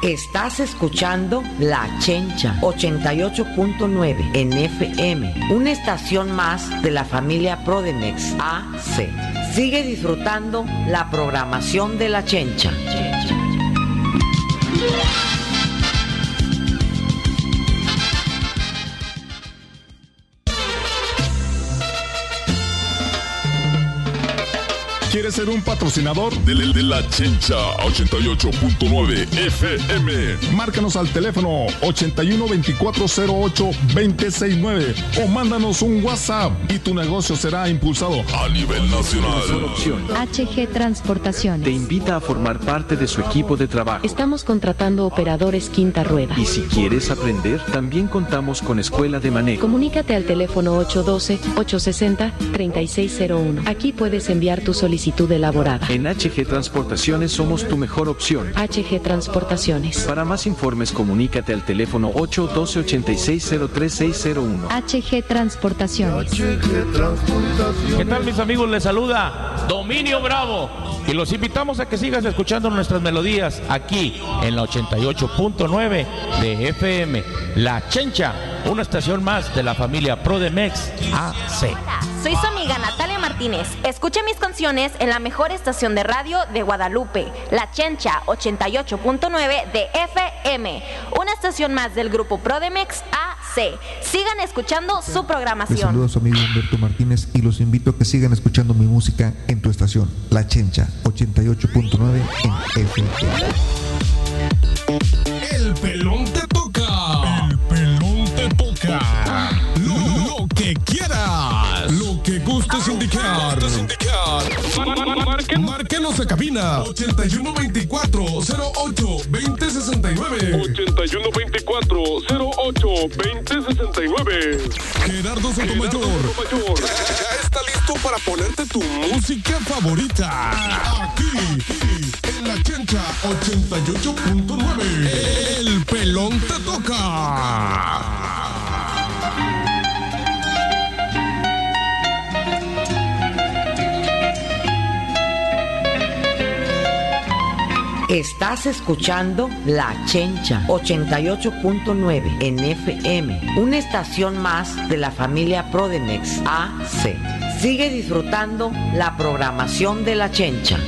Estás escuchando La Chencha 88.9 en FM, una estación más de la familia Prodemex AC. Sigue disfrutando la programación de La Chencha. ¿Quieres ser un patrocinador de La Chencha 88.9 FM? Márcanos al teléfono 812408-269 o mándanos un WhatsApp y tu negocio será impulsado a nivel nacional. HG Transportaciones te invita a formar parte de su equipo de trabajo. Estamos contratando operadores quinta rueda. Y si quieres aprender, también contamos con escuela de manejo. Comunícate al teléfono 812-860-3601. Aquí puedes enviar tu solicitud elaborada. En HG Transportaciones somos tu mejor opción. HG Transportaciones. Para más informes, comunícate al teléfono 812-8603-601. HG Transportaciones. ¿Qué tal, mis amigos? Les saluda Dominio Bravo y los invitamos a que sigas escuchando nuestras melodías aquí en la 88.9 de FM. La Chencha, una estación más de la familia Prodemex AC. Soy su amiga Natalia Martínez. Escuche mis canciones en la mejor estación de radio de Guadalupe, La Chencha 88.9 de FM, una estación más del grupo Prodemex AC. Sigan escuchando su programación. Les saluda a su amigo Humberto Martínez y los invito a que sigan escuchando mi música en tu estación, La Chencha 88.9 en FM. El pelón te toca. El pelón te toca. Lo que quieras. Lo que gustes indicar. Márquenos a cabina 8124-08-2069. 8124-08-2069. Gerardo Sotomayor. Ya está listo para ponerte tu música favorita. Aquí, en La Chencha 88.9. El pelón te toca. Estás escuchando La Chencha 88.9 en FM, una estación más de la familia Prodemex AC. Sigue disfrutando la programación de La Chencha.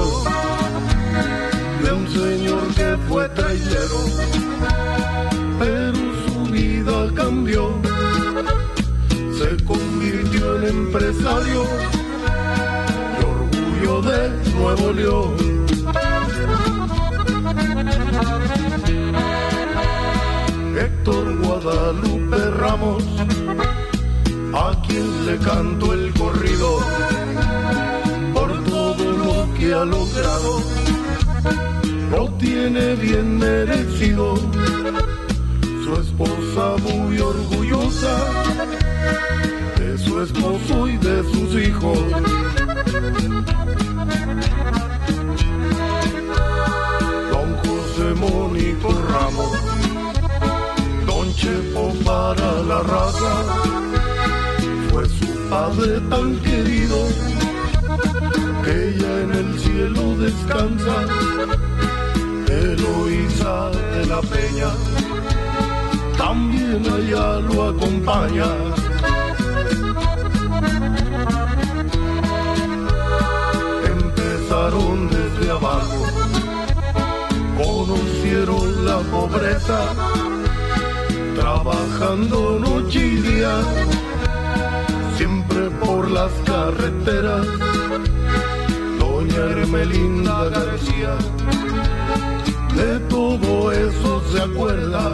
cuento de un señor que fue trailero, pero su vida cambió, se convirtió en empresario y orgullo de Nuevo León. Héctor Guadalupe Ramos, a quien le canto el corrido por todo lo que ha logrado, lo tiene bien merecido. Su esposa muy orgullosa de su esposo y de sus hijos. Don José Mónico Ramos, Don Chepo para la raza, fue su padre tan querido que ya en el cielo descansa. Eloísa de la Peña también allá lo acompaña. Empezaron desde abajo, conocieron la pobreza, trabajando noche y día, siempre por las carreteras. Doña Hermelinda García de todo eso se acuerda.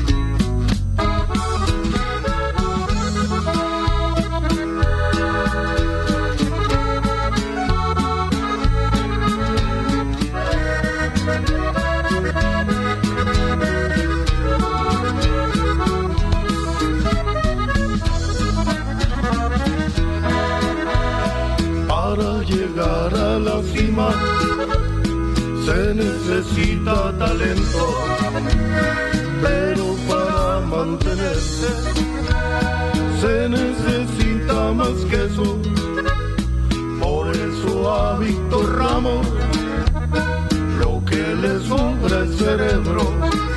Para llegar a la cima se necesita talento, pero para mantenerse se necesita más que eso. Por eso a Víctor Ramos lo que le sobra es cerebro.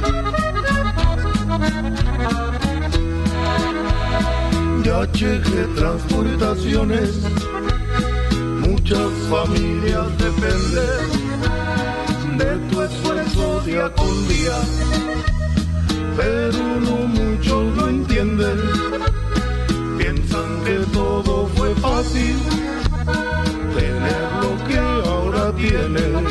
Y HG Transportaciones, muchas familias dependen de tu esfuerzo día con día, pero no muchos lo entienden. Piensan que todo fue fácil, tener lo que ahora tienes.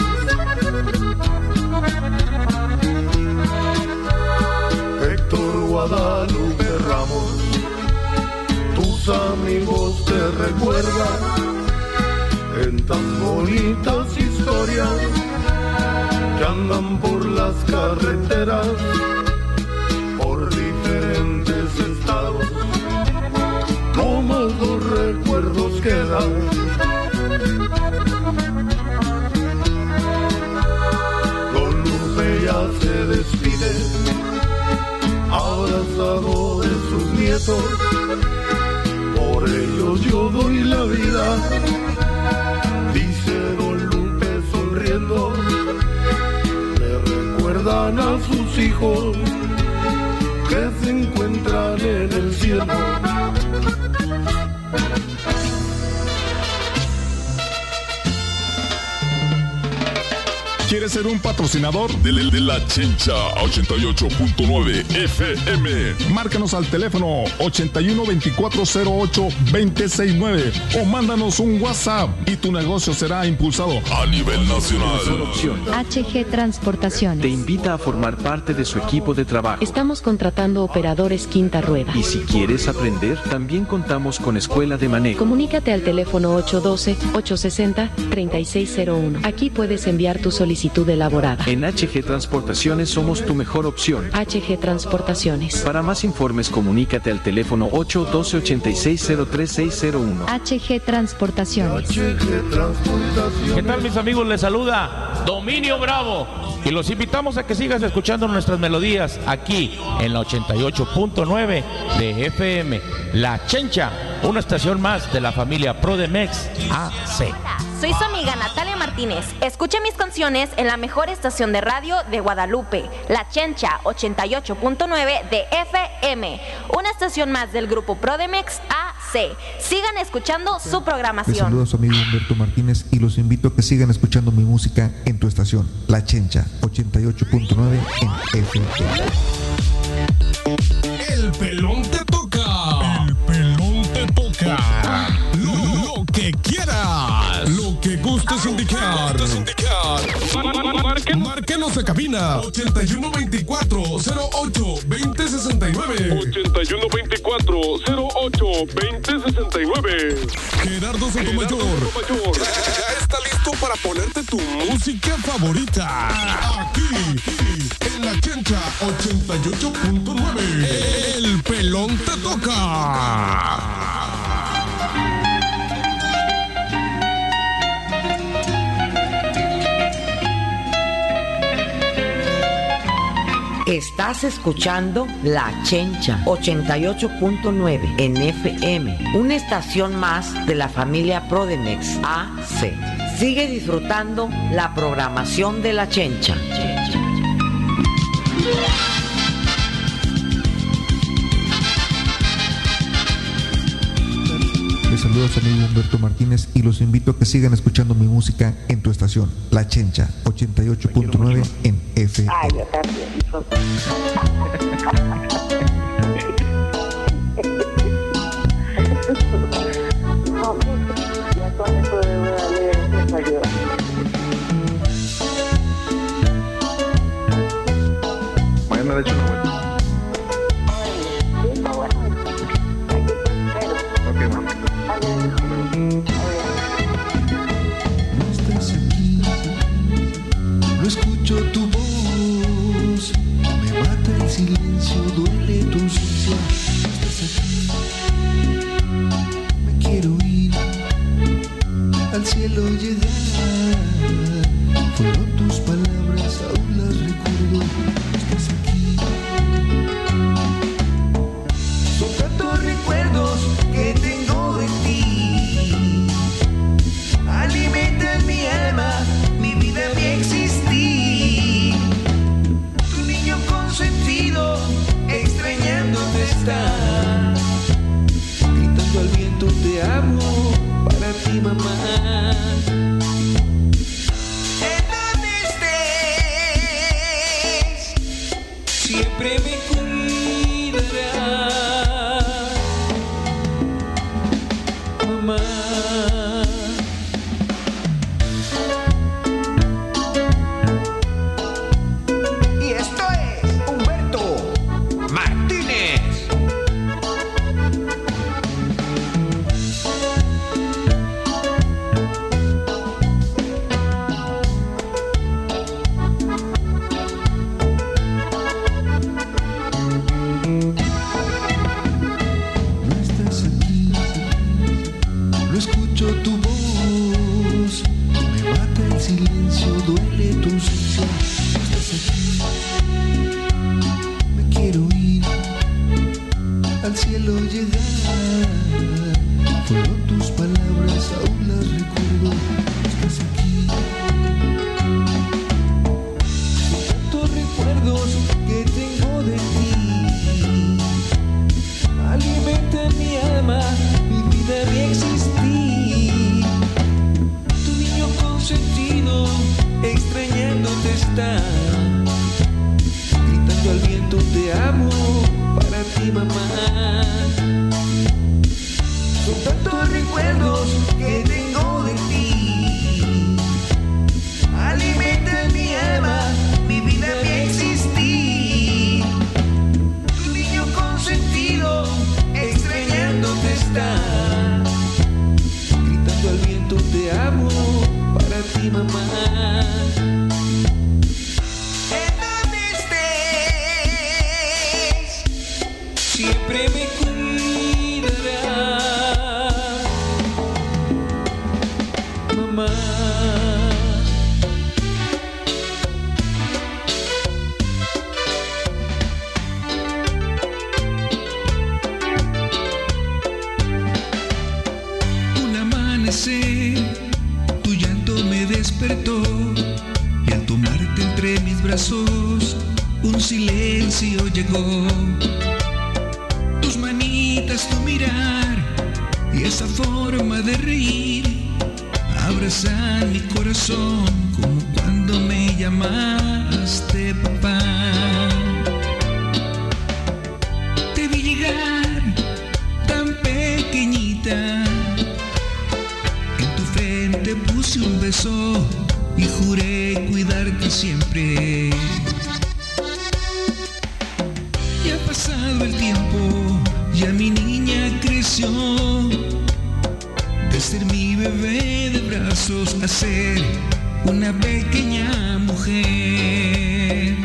Héctor Guadalupe Ramos, tus amigos te recuerdan en tan bonitas historias que andan por las carreteras, por diferentes estados. No más los recuerdos quedan. Don Lupe ya se despide, abrazado de sus nietos. Por ellos yo doy la vida, dice Don Lupe sonriendo. Recuerdan a sus hijos que se encuentran en el cielo. ¿Quieres ser un patrocinador de La Chencha 88.9 FM? Márcanos al teléfono 81-2408-269 o mándanos un WhatsApp y tu negocio será impulsado a nivel nacional. HG Transportaciones Te invita a formar parte de su equipo de trabajo. Estamos contratando operadores quinta rueda. Y si quieres aprender, también contamos con escuela de manejo. Comunícate al teléfono 812-860-3601. Aquí puedes enviar tu solicitud elaborada. En HG Transportaciones somos tu mejor opción. HG Transportaciones. Para más informes, comunícate al teléfono 812-8603-601. HG Transportaciones. ¿Qué tal, mis amigos? Les saluda Dominio Bravo y los invitamos a que sigas escuchando nuestras melodías aquí en la 88.9 de FM. La Chencha, una estación más de la familia Prodemex AC. Soy su amiga Natalia Martínez. Escuche mis canciones en la mejor estación de radio de Guadalupe, La Chencha 88.9 de FM, una estación más del grupo Prodemex AC. AC. Sigan escuchando su Les programación. saluda a su amigo Humberto Martínez y los invito a que sigan escuchando mi música en tu estación, La Chencha 88.9 en FM. El pelón te toca. El pelón te toca. Lo que quieras. Lo que gustes indicar. Márquenos a cabina 8124-08-2069. 8124-08-2069. Gerardo Sotomayor. Ya está listo para ponerte tu música favorita. Aquí, en La Chencha 88.9. El pelón te toca. Estás escuchando La Chencha 88.9 en FM, una estación más de la familia Prodemex AC. Sigue disfrutando la programación de La Chencha. Les saluda a su amigo Humberto Martínez y los invito a que sigan escuchando mi música en tu estación, La Chencha 88.9 en FM. Mañana le echo una vuelta. Ok, mamá. No estás aquí, no escucho tu voz, me mata el silencio, duele tu ausencia. No estás aquí, me quiero ir, al cielo llegar. Fueron tus palabras, aún las recuerdo. No estás aquí, son tantos recuerdos que tengo de ti. Alimentan mi alma, mi vida, mi existir. Tu niño consentido, extrañándote está. Gritando al viento te amo, para ti mamá. En donde estés, siempre me cuidarás, mamá. Y esto es Humberto Martínez. No estás aquí, no escucho tu voz, me mata el silencio, duele tu ausencia. No estás aquí, me quiero ir, al cielo llegar. Fueron tus palabras, aún las recuerdo. No estás aquí, son tantos recuerdos que tengo de ti. Alimenta mi alma, mi vida, mi existir. Tu niño consentido, extrañándote está. Gritando al viento te amo, para ti mamá. Son tantos recuerdos que tengo de ti. Alimenta mi alma, mi vida, mi existir. Tu niño consentido, extrañándote está. Gritando al viento te amo, para ti mamá. En donde estés, siempre me cuidarás, mamá. Un amanecer, tu llanto me despertó y al tomarte entre mis brazos un silencio llegó. Tus manitas, tu mirar y esa forma de reír abrazan mi corazón como cuando me llamaste papá. Te vi llegar tan pequeñita, en tu frente puse un beso y juré cuidarte siempre. Ya ha pasado el tiempo, ya mi niña creció, de ser mi bebé de brazos a ser una pequeña mujer.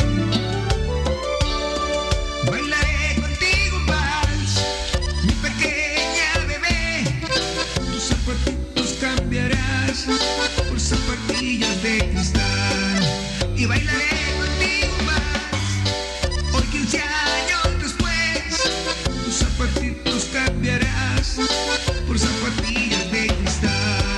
Bailaré contigo un vals, mi pequeña bebé, tus zapatitos cambiarás por zapatillas de cristal. Y bailaré contigo un vals, hoy 15 años después, tus zapatitos cambiarás por zapatillas de cristal.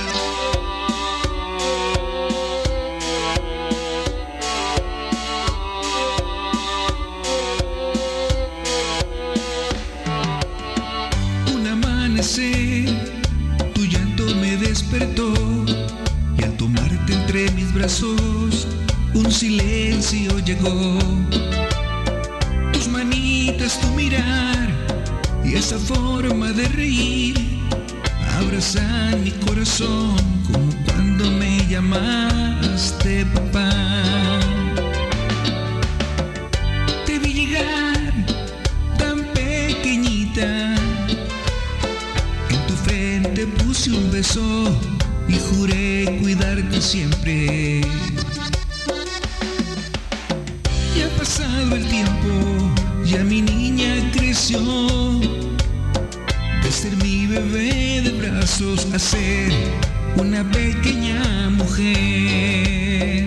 Un amanecer, tu llanto me despertó y al tomarte entre mis brazos un silencio llegó. Tus manitas, tu mirar y esa forma de reír abrazan mi corazón como cuando me llamaste papá. Te vi llegar tan pequeñita, en tu frente puse un beso y juré cuidarte siempre. Ya ha pasado el tiempo, ya mi niña creció, de ser mi bebé de brazos a ser una pequeña mujer.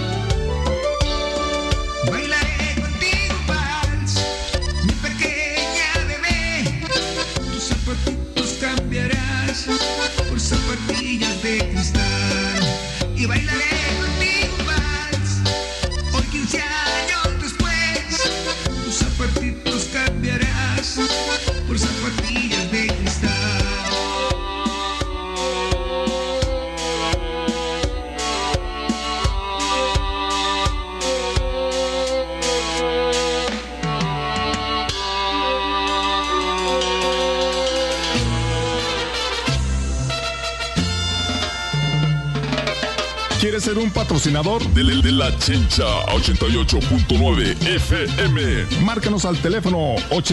Bailaré contigo un vals, mi pequeña bebé, tus zapatitos cambiarás por zapatillas de cristal. Y bailaré contigo un vals, hoy 15 años después, tus zapatitos cambiarás por zapatillas de cristal. ¿Quieres ser un patrocinador de La Chencha 88.9 FM? Márcanos al teléfono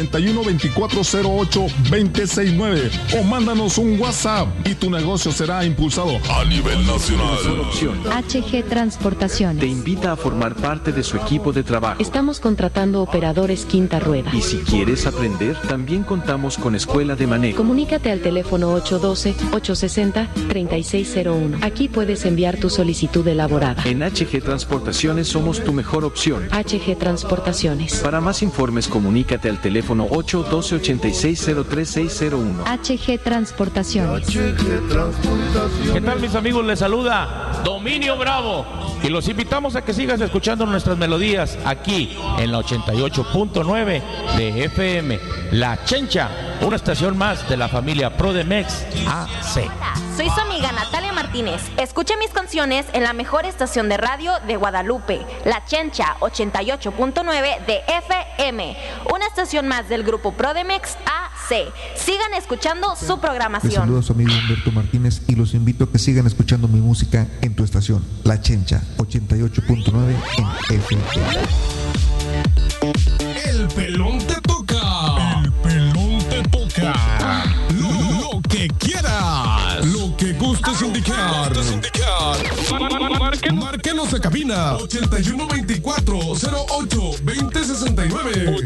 812408-269 o mándanos un WhatsApp y tu negocio será impulsado a nivel nacional. HG Transportaciones Te invita a formar parte de su equipo de trabajo. Estamos contratando operadores quinta rueda. Y si quieres aprender, también contamos con escuela de manejo. Comunícate al teléfono 812-860-3601. Aquí puedes enviar tu solicitud elaborada. En HG Transportaciones somos tu mejor opción. HG Transportaciones. Para más informes, comunícate al teléfono 812-8603-601. HG Transportaciones. ¿Qué tal, mis amigos? Les saluda Dominio Bravo y los invitamos a que sigas escuchando nuestras melodías aquí en la 88.9 de FM. La Chencha, una estación más de la familia Prodemex AC. Soy su amiga Natalia Martínez. Escuche mis canciones en la mejor estación de radio de Guadalupe, La Chencha 88.9 de FM, una estación más del grupo Prodemex AC. Sigan escuchando su Les programación. saluda a su amigo Humberto Martínez y los invito a que sigan escuchando mi música en tu estación, La Chencha 88.9 en FM. El pelón te toca. El pelón te toca. Lo que quieras. Lo que gustes indicar. Márquenos a cabina 8124-08-2069.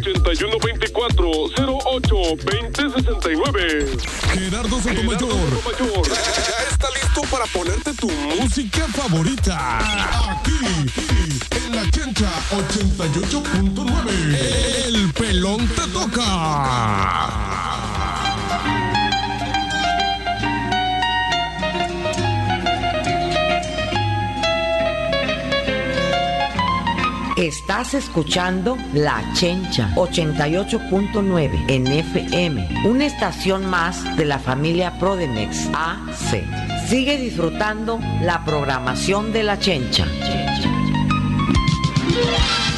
8124-08-2069. Gerardo Sotomayor ya está listo para ponerte tu música favorita. Aquí, en La Chencha 88.9. El pelón te toca. Estás escuchando La Chencha 88.9 en FM, una estación más de la familia Prodemex AC. Sigue disfrutando la programación de La Chencha.